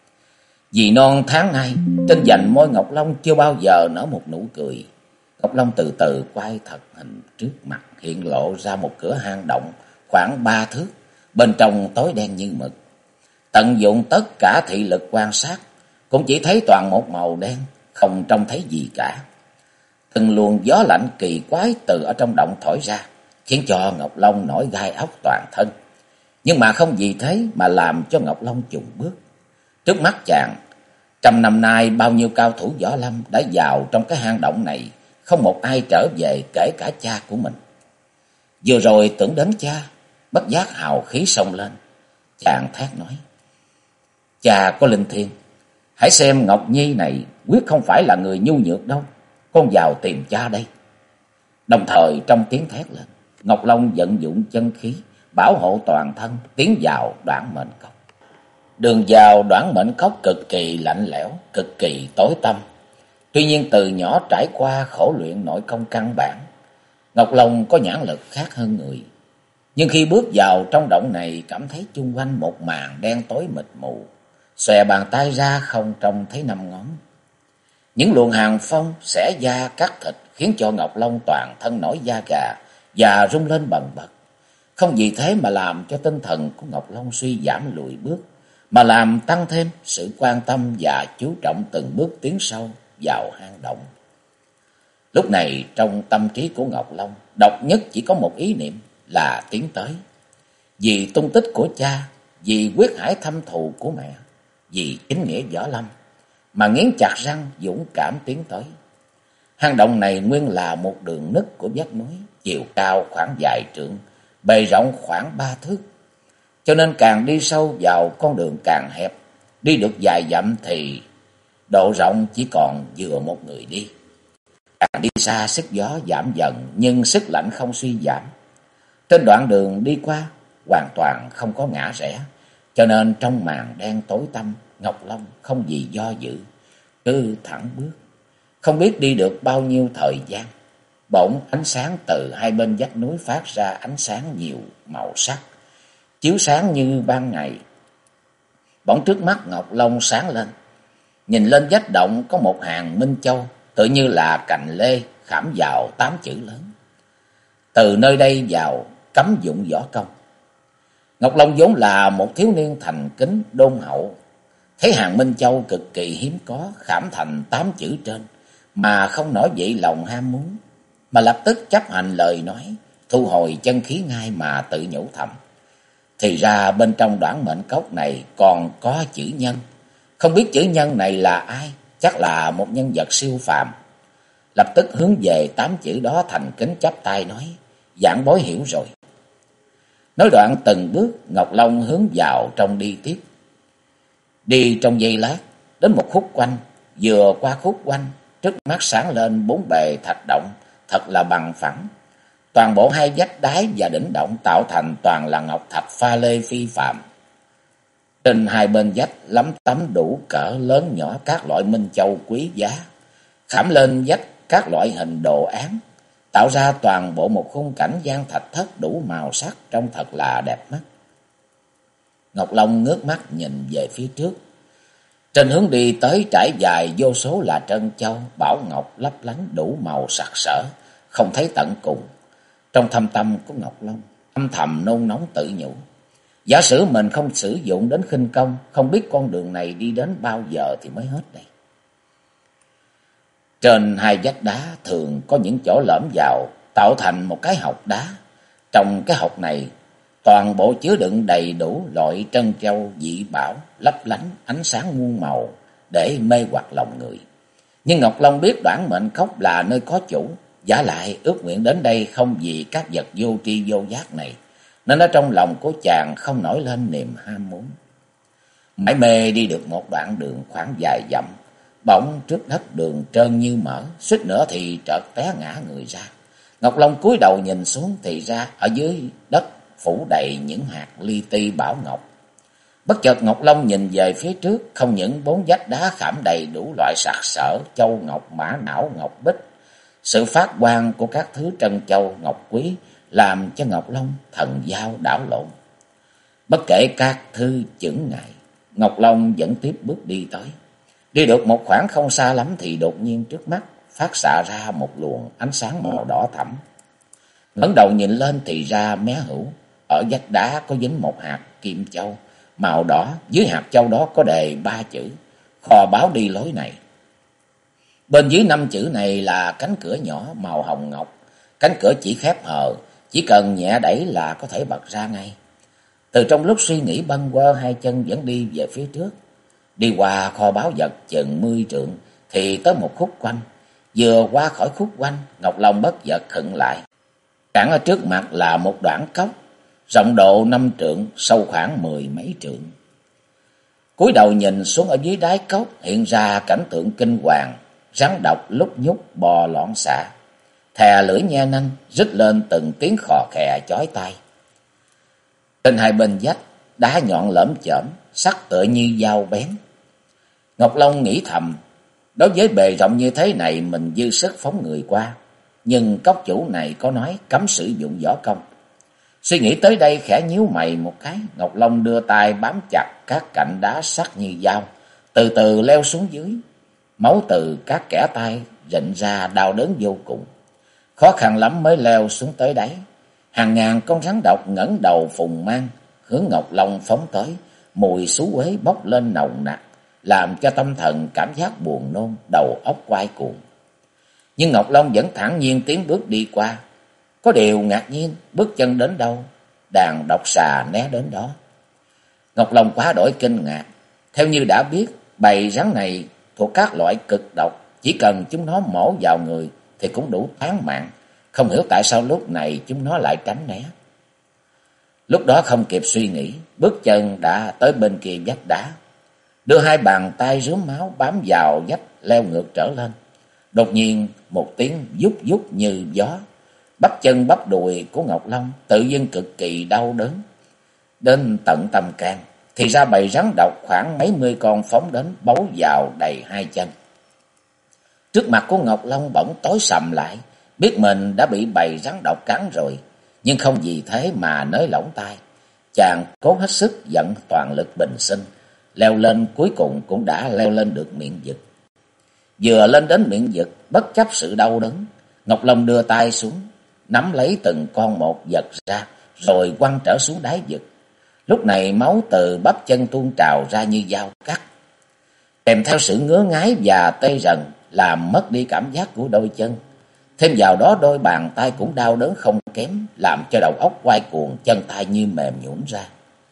[SPEAKER 1] Vì non tháng nay, trên vành môi Ngọc Long chưa bao giờ nở một nụ cười. Ngọc Long từ từ quay thật hình trước mặt, hiện lộ ra một cửa hang động khoảng 3 thước, bên trong tối đen như mực. Tận dụng tất cả thị lực quan sát, cũng chỉ thấy toàn một màu đen, không trông thấy gì cả. Từng luồng gió lạnh kỳ quái từ ở trong động thổi ra, khiến cho Ngọc Long nổi gai ốc toàn thân. Nhưng mà không vì thế mà làm cho Ngọc Long chùn bước. Trước mắt chàng, trăm năm nay bao nhiêu cao thủ võ lâm đã vào trong cái hang động này, không một ai trở về, kể cả cha của mình. Vừa rồi tưởng đến cha, bất giác hào khí xông lên. Chàng thét nói: Cha có linh thiêng, hãy xem Ngọc Nhi này quyết không phải là người nhu nhược đâu, con vào tìm cha đây. Đồng thời trong tiếng thét lên, Ngọc Long vận dụng chân khí bảo hộ toàn thân, tiến vào đoạn mệnh cốc. Đường vào đoạn mệnh cốc cực kỳ lạnh lẽo, cực kỳ tối tăm. Tuy nhiên từ nhỏ trải qua khổ luyện nội công căn bản, Ngọc Long có nhãn lực khác hơn người. Nhưng khi bước vào trong động này, cảm thấy chung quanh một màn đen tối mịt mù, xòe bàn tay ra không trông thấy 5 ngón. Những luồng hàn phong xẻ da cắt thịt khiến cho Ngọc Long toàn thân nổi da gà và rung lên bần bật. Không vì thế mà làm cho tinh thần của Ngọc Long suy giảm lùi bước, mà làm tăng thêm sự quan tâm và chú trọng từng bước tiến sâu vào hang động. Lúc này trong tâm trí của Ngọc Long độc nhất chỉ có một ý niệm là tiến tới. Vì tung tích của cha, vì quyết hải thâm thù của mẹ, vì chính nghĩa võ lâm, mà nghiến chặt răng dũng cảm tiến tới. Hang động này nguyên là một đường nứt của vách núi, chiều cao khoảng vài trượng, bề rộng khoảng 3 thước. Cho nên càng đi sâu vào con đường càng hẹp, đi được vài dặm thì độ rộng chỉ còn vừa một người đi. Càng đi xa sức gió giảm dần, nhưng sức lạnh không suy giảm. Trên đoạn đường đi qua hoàn toàn không có ngã rẽ, cho nên trong màn đen tối tăm, Ngọc Long không gì do dự, cứ thẳng bước. Không biết đi được bao nhiêu thời gian, bỗng ánh sáng từ hai bên vách núi phát ra ánh sáng nhiều màu sắc, chiếu sáng như ban ngày. Bỗng trước mắt Ngọc Long sáng lên, nhìn lên vách động có một hàng minh châu, tự như là cành lê khảm vào 8 chữ lớn: Từ nơi đây vào cấm dụng võ công. Ngọc Long vốn là một thiếu niên thành kính đôn hậu, thấy hàng Minh Châu cực kỳ hiếm có, khảm thành 8 chữ trên, mà không nổi dậy lòng ham muốn, mà lập tức chấp hành lời nói, thu hồi chân khí ngay mà tự nhủ thầm. Thì ra bên trong Đoản Mệnh Cốc này còn có chữ nhân, không biết chữ nhân này là ai, chắc là một nhân vật siêu phàm. Lập tức hướng về 8 chữ đó thành kính chắp tay nói: Giảng bối hiểu rồi. Nói đoạn từng bước, Ngọc Long hướng vào trong đi tiếp. Đi trong giây lát, đến một khúc quanh, vừa qua khúc quanh, trước mắt sáng lên 4 bề thạch động, thật là bằng phẳng. Toàn bộ 2 vách đáy và đỉnh động tạo thành toàn là ngọc thạch pha lê phi phàm. Trên 2 bên vách lấm tấm đủ cỡ lớn nhỏ các loại minh châu quý giá, khảm lên vách các loại hình đồ án, tạo ra toàn bộ một khung cảnh gian thạch thất đủ màu sắc, trông thật là đẹp mắt. Ngọc Long ngước mắt nhìn về phía trước. Trên hướng đi tới trải dài vô số là trân châu, bảo ngọc lấp lánh đủ màu sặc sỡ, không thấy tận cùng. Trong thâm tâm của Ngọc Long âm thầm nôn nóng tự nhủ: giả sử mình không sử dụng đến khinh công, không biết con đường này đi đến bao giờ thì mới hết đây. Trên 2 vách đá thường có những chỗ lõm vào, tạo thành một cái hộc đá. Trong cái hộc này toàn bộ chứa đựng đầy đủ loại trân châu dị bảo, lấp lánh ánh sáng muôn màu để mê hoặc lòng người. Nhưng Ngọc Long biết Đoản Mệnh Cốc là nơi có chủ, giả lại ước nguyện đến đây không vì các vật vô tri vô giác này, nên ở trong lòng của chàng không nổi lên niềm ham muốn. Mãi mê đi được một đoạn đường khoảng vài dặm, bỗng trước đất đường trơn như mỡ, suýt nữa thì chợt té ngã người ra. Ngọc Long cúi đầu nhìn xuống thì ra ở dưới đất phủ đầy những hạt li ti bảo ngọc. Bất chợt Ngọc Long nhìn về phía trước, không những 4 vách đá khảm đầy đủ loại sặc sỡ, châu ngọc, mã não, ngọc bích. Sự phát quang của các thứ trân châu ngọc quý làm cho Ngọc Long thần giao đảo lộn. Bất kể các thư chững ngại, Ngọc Long vẫn tiếp bước đi tới. Đi được một khoảng không xa lắm thì đột nhiên trước mắt phát xạ ra một luồng ánh sáng màu đỏ thẫm. Ngẩng đầu nhìn lên thì ra mé hữu, ở vách đá có dính một hạt kim châu màu đỏ, dưới hạt châu đó có đề 3 chữ: kho báu đi lối này. Bên dưới 5 chữ này là cánh cửa nhỏ màu hồng ngọc, cánh cửa chỉ khép hờ, chỉ cần nhẹ đẩy là có thể bật ra ngay. Từ trong lúc suy nghĩ bâng quơ, 2 chân vẫn đi về phía trước. Đi qua kho báu vật chừng 10 trượng thì tới một khúc quanh. Vừa qua khỏi khúc quanh, Ngọc Long bất chợt khựng lại. Cản ở trước mặt là một đoạn cốc, rộng độ 5 trượng, sâu khoảng 10 mấy trượng. Cúi đầu nhìn xuống ở dưới đáy cốc hiện ra cảnh tượng kinh hoàng, rắn độc lúc nhúc bò loạn xạ, thè lưỡi nhe nanh rít lên từng tiếng khò khè chói tai. Trên 2 bên vách đá nhọn lởm chởm, sắc tựa như dao bén. Ngọc Long nghĩ thầm, đối với bề rộng như thế này mình dư sức phóng người qua, nhưng cốc chủ này có nói cấm sử dụng võ công. Suy nghĩ tới đây khẽ nhíu mày một cái, Ngọc Long đưa tay bám chặt các cạnh đá sắc như dao, từ từ leo xuống dưới. Máu từ các kẽ tay rịn ra đau đớn vô cùng. Khó khăn lắm mới leo xuống tới đáy. Hàng ngàn con rắn độc ngẩng đầu phùng mang hướng Ngọc Long phóng tới, mùi xú uế bốc lên nồng nặc, làm cho tâm thần cảm giác buồn nôn, đầu óc quay cuồng. Nhưng Ngọc Long vẫn thản nhiên tiến bước đi qua. Có điều ngạc nhiên, bước chân đến đâu, đàn độc xà né đến đó. Ngọc Long quá đổi kinh ngạc. Theo như đã biết, bầy rắn này thuộc các loại cực độc, chỉ cần chúng nó mổ vào người thì cũng đủ tán mạng. Không hiểu tại sao lúc này chúng nó lại tránh né. Lúc đó không kịp suy nghĩ, bước chân đã tới bên kia vách đá. Đưa 2 bàn tay rướm máu bám vào vách leo ngược trở lên. Đột nhiên một tiếng vút vút như gió, bắp chân bắp đùi của Ngọc Long tự dưng cực kỳ đau đớn đến tận tâm can. Thì ra bầy rắn độc khoảng mấy 10 con phóng đến bấu vào đầy 2 chân. Trước mặt của Ngọc Long bỗng tối sầm lại, biết mình đã bị bầy rắn độc cắn rồi, nhưng không vì thế mà nới lỏng tay. Chàng cố hết sức dẫn toàn lực bình sinh, leo lên, cuối cùng cũng đã leo lên được miệng vực. Vừa lên đến miệng vực, bất chấp sự đau đớn, Ngọc Long đưa tay xuống, nắm lấy từng con một giật ra, rồi quăng trở xuống đáy vực. Lúc này máu từ bắp chân tuôn trào ra như dao cắt, kèm theo sự ngứa ngáy và tê rần, làm mất đi cảm giác của đôi chân. Thêm vào đó đôi bàn tay cũng đau đớn không kém, làm cho đầu óc quay cuồng, chân tay như mềm nhũn ra.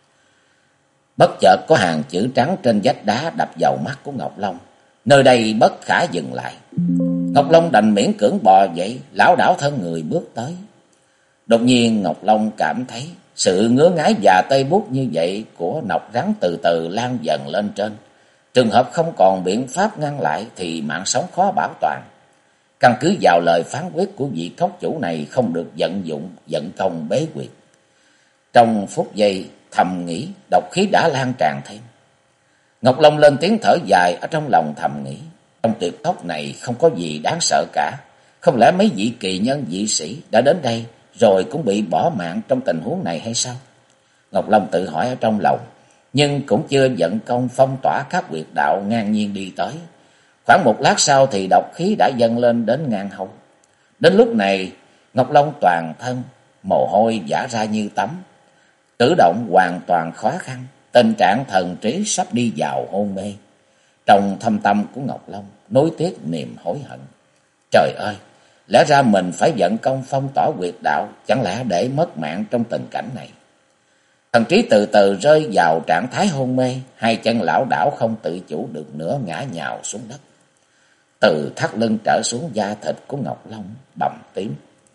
[SPEAKER 1] Bất chợt có hàng chữ trắng trên vách đá đập vào mắt của Ngọc Long. Nơi đây bất khả dừng lại. Ngọc Long đành miễn cưỡng bò dậy, lảo đảo thân người bước tới. Đột nhiên Ngọc Long cảm thấy sự ngứa ngáy và tê buốt như vậy của nọc rắn từ từ lan dần lên trên. Trường hợp không còn biện pháp ngăn lại thì mạng sống khó bảo toàn. Căn cứ vào lời phán quyết của vị cốc chủ này, không được vận công bế quyệt. Trong phút giây thầm nghĩ, độc khí đã lan tràn thêm. Ngọc Long lên tiếng thở dài, ở trong lòng thầm nghĩ, trong tuyệt cốc này không có gì đáng sợ cả. Không lẽ mấy vị kỳ nhân dị sĩ đã đến đây rồi cũng bị bỏ mạng trong tình huống này hay sao? Ngọc Long tự hỏi ở trong lòng, nhưng cũng chưa vận công phong tỏa các huyệt đạo, ngang nhiên đi tới. Khoảng một lát sau thì độc khí đã dâng lên đến ngang hông. Đến lúc này Ngọc Long toàn thân mồ hôi vã ra như tắm, cử động hoàn toàn khó khăn, tình trạng thần trí sắp đi vào hôn mê. Trong thâm tâm của Ngọc Long nối tiếc niềm hối hận. Trời ơi, lẽ ra mình phải vận công phong tỏa huyệt đạo, chẳng lẽ để mất mạng trong tình cảnh này. Thần trí từ từ rơi vào trạng thái hôn mê, hai chân lảo đảo không tự chủ được nữa, ngã nhào xuống đất. Từ thắt lưng trở xuống, da thịt của Ngọc Long bầm tím.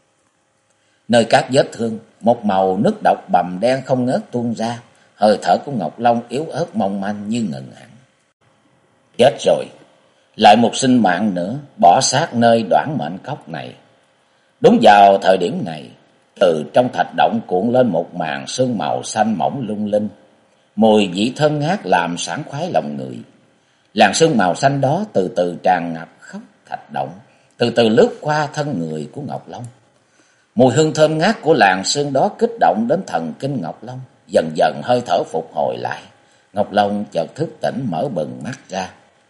[SPEAKER 1] Nơi các vết thương, một màu nước độc bầm đen không ngớt tuôn ra, hơi thở của Ngọc Long yếu ớt mong manh như ngừng hẳn. Chết rồi, lại một sinh mạng nữa bỏ xác nơi đoản mệnh cốc này. Đúng vào thời điểm này, từ trong thạch động cuộn lên một màn sương màu xanh mỏng lung linh, mùi vị thơm ngát làm sảng khoái lòng người. Làn sương màu xanh đó từ từ tràn ngập khắp thạch động, từ từ lướt qua thân người của Ngọc Long. Mùi hương thơm ngát của làn sương đó kích động đến thần kinh Ngọc Long, dần dần hơi thở phục hồi lại. Ngọc Long chợt thức tỉnh, mở bừng mắt ra.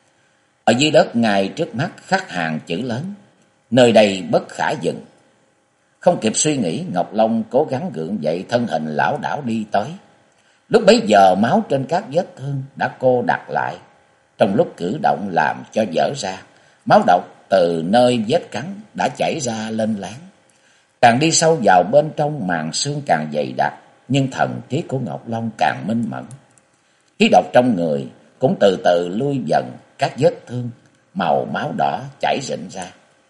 [SPEAKER 1] Ở dưới đất ngay trước mắt khắc hàng chữ lớn, nơi đây bất khả dừng. Không kịp suy nghĩ, Ngọc Long cố gắng gượng dậy, thân hình lảo đảo đi tới. Lúc bấy giờ máu trên các vết thương đã cô đặc lại, trong lúc cử động làm cho vỡ ra. Máu độc từ nơi vết cắn đã chảy ra lên láng. Càng đi sâu vào bên trong, màn xương càng dày đặc, nhưng thần trí của Ngọc Long càng minh mẫn. Khí độc trong người cũng từ từ lui dần các vết thương, màu máu đỏ chảy rịn ra.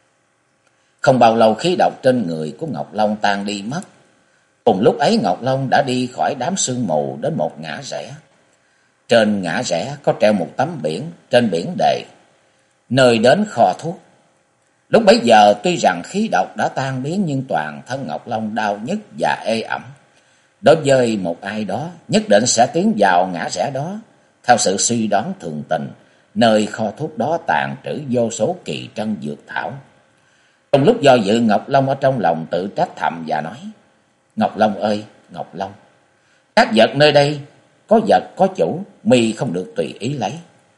[SPEAKER 1] Không bao lâu khí độc trên người của Ngọc Long tan đi mất. Cùng lúc ấy Ngọc Long đã đi khỏi đám sương mù đến một ngã rẽ. Trên ngã rẽ có treo một tấm biển, trên biển đề nơi đến kho thuốc. Lúc bấy giờ tuy rằng khí độc đã tan biến, nhưng toàn thân Ngọc Long đau nhức và ê ẩm. Đối với một ai đó nhất định sẽ tiến vào ngã rẽ đó. Theo sự suy đoán thường tình, nơi kho thuốc đó tàng trữ vô số kỳ trân dược thảo. Trong lúc do dự, Ngọc Long ở trong lòng tự trách thầm và nói, Ngọc Long ơi Ngọc Long, các vật nơi đây có vật có chủ, mi không được tùy ý lấy.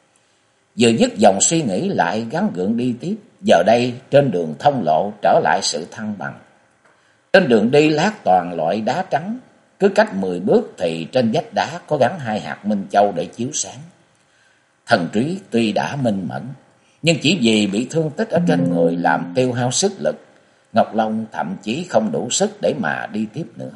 [SPEAKER 1] Vừa dứt dòng suy nghĩ lại gắng gượng đi tiếp. Giờ đây trên đường thông lộ trở lại sự thăng bằng. Trên đường đi lát toàn loại đá trắng, cứ cách 10 bước thì trên vách đá có gắn 2 hạt minh châu để chiếu sáng. Thần trí tuy đã minh mẫn, nhưng chỉ vì bị thương tích ở trên người làm tiêu hao sức lực, Ngọc Long thậm chí không đủ sức để mà đi tiếp nữa.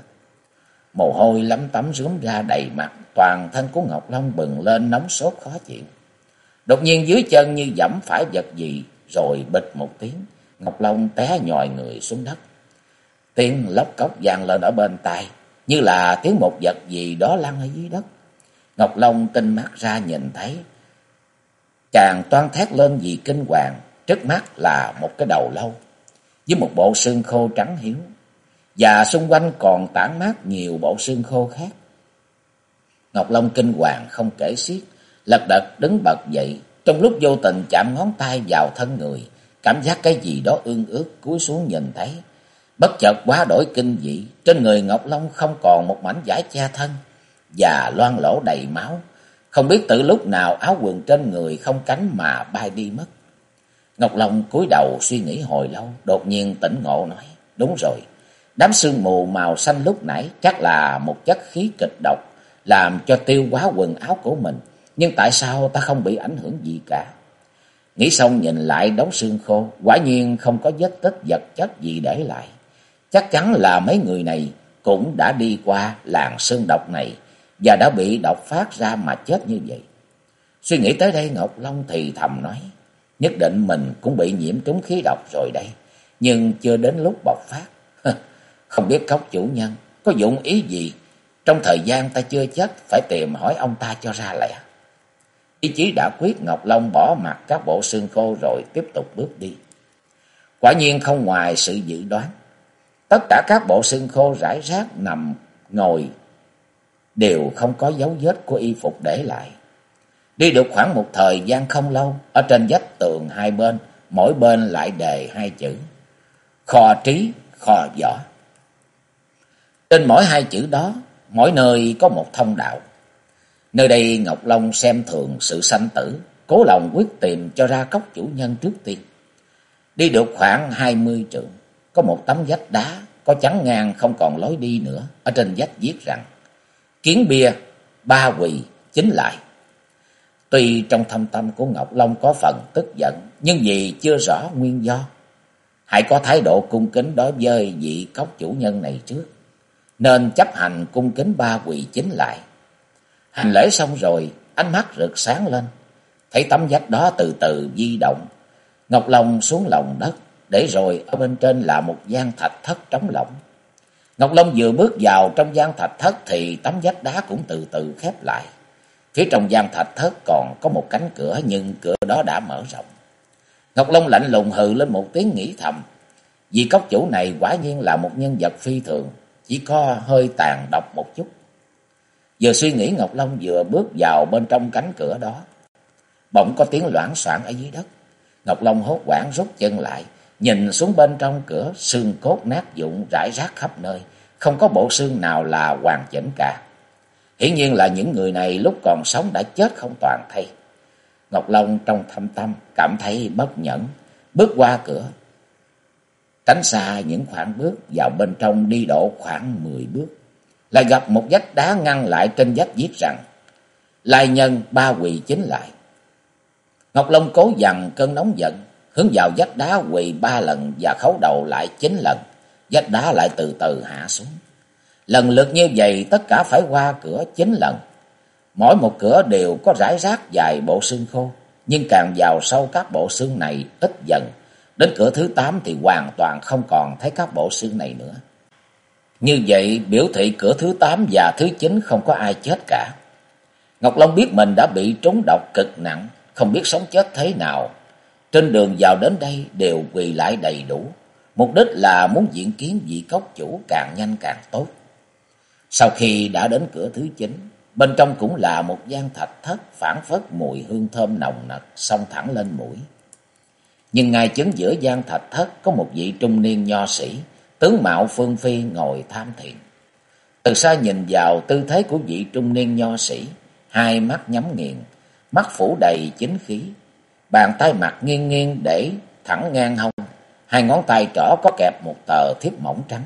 [SPEAKER 1] Mồ hôi lấm tấm rướm ra đầy mặt, toàn thân của Ngọc Long bừng lên nóng sốt khó chịu. Đột nhiên dưới chân như giẫm phải vật gì, rồi bịch một tiếng, Ngọc Long té nhòi người xuống đất. Tiếng lóc cóc vang lên ở bên tai, như là tiếng một vật gì đó lăn ở dưới đất. Ngọc Long tinh mắt ra nhìn thấy, chàng toan thét lên vì kinh hoàng. Trước mắt là một cái đầu lâu với một bộ xương khô trắng hiếu, và xung quanh còn tản mát nhiều bộ xương khô khác. Ngọc Long kinh hoàng không kể xiết, lật đật đứng bật dậy. Trong lúc vô tình chạm ngón tay vào thân người, cảm giác cái gì đó ương ướt, cúi xuống nhìn thấy. Bất chợt quá đổi kinh dị, trên người Ngọc Long không còn một mảnh vải che thân, và loang lỗ đầy máu. Không biết từ lúc nào áo quần trên người không cánh mà bay đi mất. Ngọc Long cúi đầu suy nghĩ hồi lâu, đột nhiên tỉnh ngộ nói, đúng rồi, đám sương mù màu xanh lúc nãy chắc là một chất khí kịch độc, làm cho tiêu hóa quần áo của mình, nhưng tại sao ta không bị ảnh hưởng gì cả? Nghĩ xong nhìn lại đống xương khô, quả nhiên không có vết tích vật chất gì để lại. Chắc chắn là mấy người này cũng đã đi qua làng xương độc này và đã bị độc phát ra mà chết như vậy. Suy nghĩ tới đây, Ngọc Long thì thầm nói, nhất định mình cũng bị nhiễm trúng khí độc rồi đây, nhưng chưa đến lúc bộc phát. Không biết Cốc chủ nhân có dụng ý gì, trong thời gian ta chưa chết phải tìm hỏi ông ta cho ra lẽ. Ý chí đã quyết, Ngọc Long bỏ mặc các bộ xương khô rồi tiếp tục bước đi. Quả nhiên không ngoài sự dự đoán, tất cả các bộ xương khô rải rác nằm ngồi đều không có dấu vết của y phục để lại. Đi được khoảng một thời gian không lâu, ở trên vách tường hai bên, mỗi bên lại đề hai chữ: kho trí, kho võ. Trên mỗi hai chữ đó, mỗi nơi có một thông đạo. Nơi đây Ngọc Long xem thường sự sanh tử, cố lòng quyết tìm cho ra Cốc chủ nhân trước tiên. Đi được khoảng 20 trượng, có một tấm vách đá có chắn ngang không còn lối đi nữa. Ở trên vách viết rằng: kiến bia, ba quỳ, chính lại. Tuy trong thâm tâm của Ngọc Long có phần tức giận, nhưng vì chưa rõ nguyên do, hãy có thái độ cung kính đối với vị Cốc chủ nhân này trước, nên chấp hành cung kính ba quỳ chính lại. Hành lễ xong rồi, ánh mắt rực sáng lên, thấy tấm vách đó từ từ di động. Ngọc Long xuống lòng đất, để rồi ở bên trên là một gian thạch thất trống lỏng. Ngọc Long vừa bước vào trong gian thạch thất thì tấm vách đá cũng từ từ khép lại. Phía trong gian thạch thất còn có một cánh cửa, nhưng cửa đó đã mở rộng. Ngọc Long lạnh lùng hừ lên một tiếng, nghĩ thầm, vị Cốc chủ này quả nhiên là một nhân vật phi thường, chỉ có hơi tàn độc một chút. Vừa suy nghĩ, Ngọc Long vừa bước vào bên trong cánh cửa đó, bỗng có tiếng loảng xoảng ở dưới đất. Ngọc Long hốt hoảng rút chân lại, nhìn xuống bên trong cửa, xương cốt nát vụn rải rác khắp nơi, không có bộ xương nào là hoàn chỉnh cả. Hiển nhiên là những người này lúc còn sống đã chết không toàn thây. Ngọc Long trong thâm tâm cảm thấy bất nhẫn, bước qua cửa, tránh xa những khoảng bước, vào bên trong đi độ khoảng 10 bước, lại gặp một vách đá ngăn lại. Trên vách viết rằng: lai nhân ba quỳ chính lại. Ngọc Long cố dằn cơn nóng giận, hướng vào vách đá quỳ 3 lần và khấu đầu lại 9 lần. Vách đá lại từ từ hạ xuống. Lần lượt như vậy, tất cả phải qua cửa 9 lần. Mỗi một cửa đều có rải rác vài bộ xương khô, nhưng càng vào sâu các bộ xương này ít dần. Đến cửa thứ 8 thì hoàn toàn không còn thấy các bộ xương này nữa. Như vậy biểu thị cửa thứ 8 và thứ 9 không có ai chết cả. Ngọc Long biết mình đã bị trúng độc cực nặng, không biết sống chết thế nào. Trên đường vào đến đây đều quỳ lại đầy đủ, mục đích là muốn diện kiến vị Cốc chủ càng nhanh càng tốt. Sau khi đã đến cửa thứ 9, bên trong cũng là một gian thạch thất, phảng phất mùi hương thơm nồng nặc xông thẳng lên mũi. Nhưng ngay chính giữa gian thạch thất có một vị trung niên nho sĩ, tướng mạo phương phi, ngồi tham thiền. Từ xa nhìn vào tư thế của vị trung niên nho sĩ, hai mắt nhắm nghiền, mắt phủ đầy chính khí, bàn tay mặt nghiêng nghiêng để thẳng ngang hông, hai ngón tay trỏ có kẹp một tờ thiếp mỏng trắng.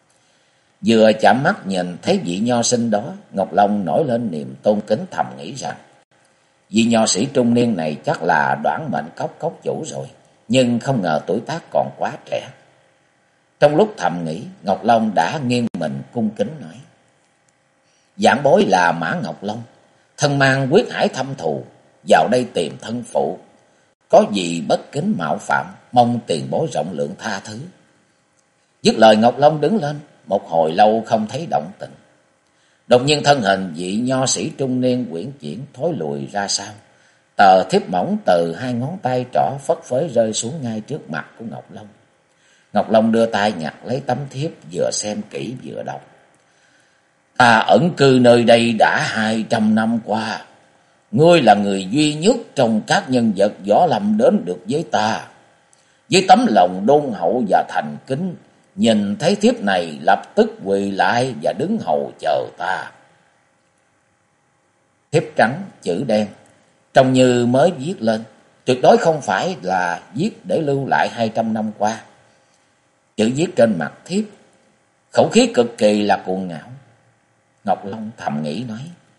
[SPEAKER 1] Vừa chạm mắt nhìn thấy vị nho sinh đó, Ngọc Long nổi lên niềm tôn kính, thầm nghĩ rằng vị nho sĩ trung niên này chắc là đoản mệnh Cốc chủ rồi, nhưng không ngờ tuổi tác còn quá trẻ. Trong lúc thầm nghĩ, Ngọc Long đã nghiêng mình cung kính nói: vãn bối là Mã Ngọc Long, thân mang quyết hải thâm thù, vào đây tìm thân phụ, có gì bất kính mạo phạm, mong tiền bối rộng lượng tha thứ. Dứt lời, Ngọc Long đứng lên, một hồi lâu không thấy động tĩnh. Đột nhiên thân hình vị nho sĩ trung niên uyển chuyển thối lùi ra sau, tờ thiếp mỏng từ hai ngón tay trỏ phất phới rơi xuống ngay trước mặt của Ngọc Long. Ngọc Long đưa tay nhặt lấy tấm thiếp, vừa xem kỹ vừa đọc: ta ẩn cư nơi đây đã 200 năm qua, ngươi là người duy nhất trong các nhân vật võ lâm đến được với ta. Với tấm lòng đôn hậu và thành kính, nhìn thấy thiếp này lập tức quỳ lại và đứng hầu chờ ta. Thiếp trắng chữ đen, trông như mới viết lên, tuyệt đối không phải là viết để lưu lại 200 năm qua. Chữ viết trên mặt thiếp, khẩu khí cực kỳ là cuồng ngạo. Ngọc Long thầm nghĩ nói: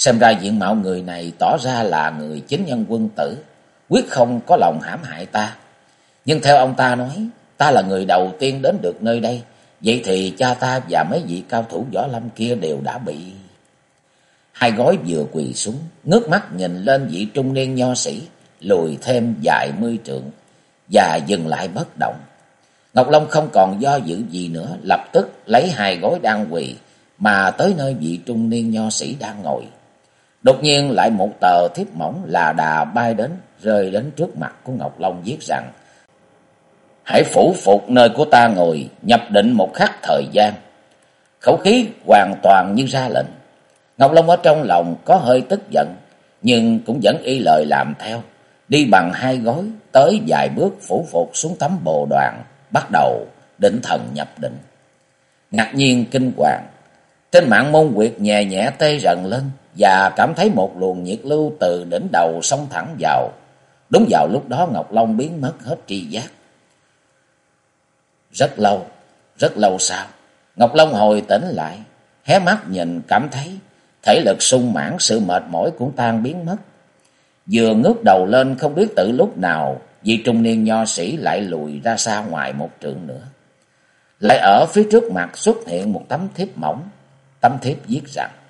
[SPEAKER 1] Xem ra diện mạo người này tỏ ra là người chính nhân quân tử, quyết không có lòng hãm hại ta. Nhưng theo ông ta nói, ta là người đầu tiên đến được nơi đây, vậy thì cha ta và mấy vị cao thủ võ lâm kia đều đã bị... Hai gối vừa quỳ xuống, ngước mắt nhìn lên vị trung niên nho sĩ, lùi thêm vài mươi trượng, và dừng lại bất động. Ngọc Long không còn do dự gì nữa, lập tức lấy hai gối đang quỳ, mà tới nơi vị trung niên nho sĩ đang ngồi. Đột nhiên lại một tờ thiếp mỏng là đà bay đến, rơi đến trước mặt của Ngọc Long, viết rằng: hãy phủ phục nơi của ta ngồi, nhập định một khắc thời gian. Khẩu khí hoàn toàn như ra lệnh. Ngọc Long ở trong lòng có hơi tức giận, nhưng cũng vẫn y lời làm theo, đi bằng hai gối tới vài bước phủ phục xuống tấm bồ đoàn, bắt đầu định thần nhập định. Ngạc nhiên kinh hoàng, trên mạng môn quyệt nhẹ nhẹ tê rần lên, và cảm thấy một luồng nhiệt lưu từ đỉnh đầu xông thẳng vào. Đúng vào lúc đó Ngọc Long biến mất hết tri giác. Rất lâu sau, Ngọc Long hồi tỉnh lại, hé mắt nhìn cảm thấy thể lực sung mãn, sự mệt mỏi cũng tan biến mất. Vừa ngước đầu lên, không biết từ lúc nào vị trung niên nho sĩ lại lùi ra xa ngoài một trượng nữa. Lại ở phía trước mặt xuất hiện một tấm thiếp mỏng. Tấm thiếp viết rằng: